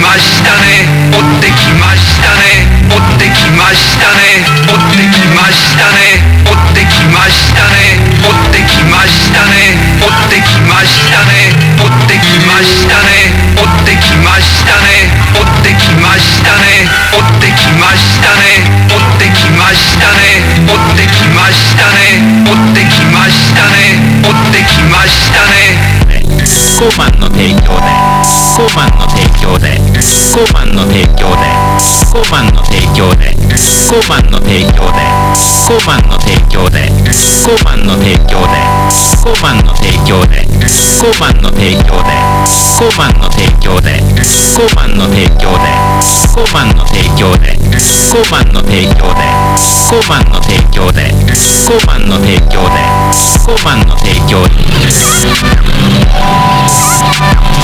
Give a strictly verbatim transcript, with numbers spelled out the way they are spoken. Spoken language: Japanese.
ましたね追ってきましたね追ってきましたね追ってきましたね追ってきましたね追ってきましたね追ってきましたね追ってきましたね追ってきましたね追ってきましたね追ってきましたね追ってきましたね追ってきましたね追ってきましたね追ってきましたねコーマンの提供でコーマンの提供でコーマンの提供でコーマンの提供でコーマンの提供でコーマンの提供でコーマンの提供でコーマンの提供でコーマンの提供でコーマンの提供でコーマンの提供でコーマンの提供でコーマンの提供でコーマンの提供でコーマンの提供でコーマンの提供で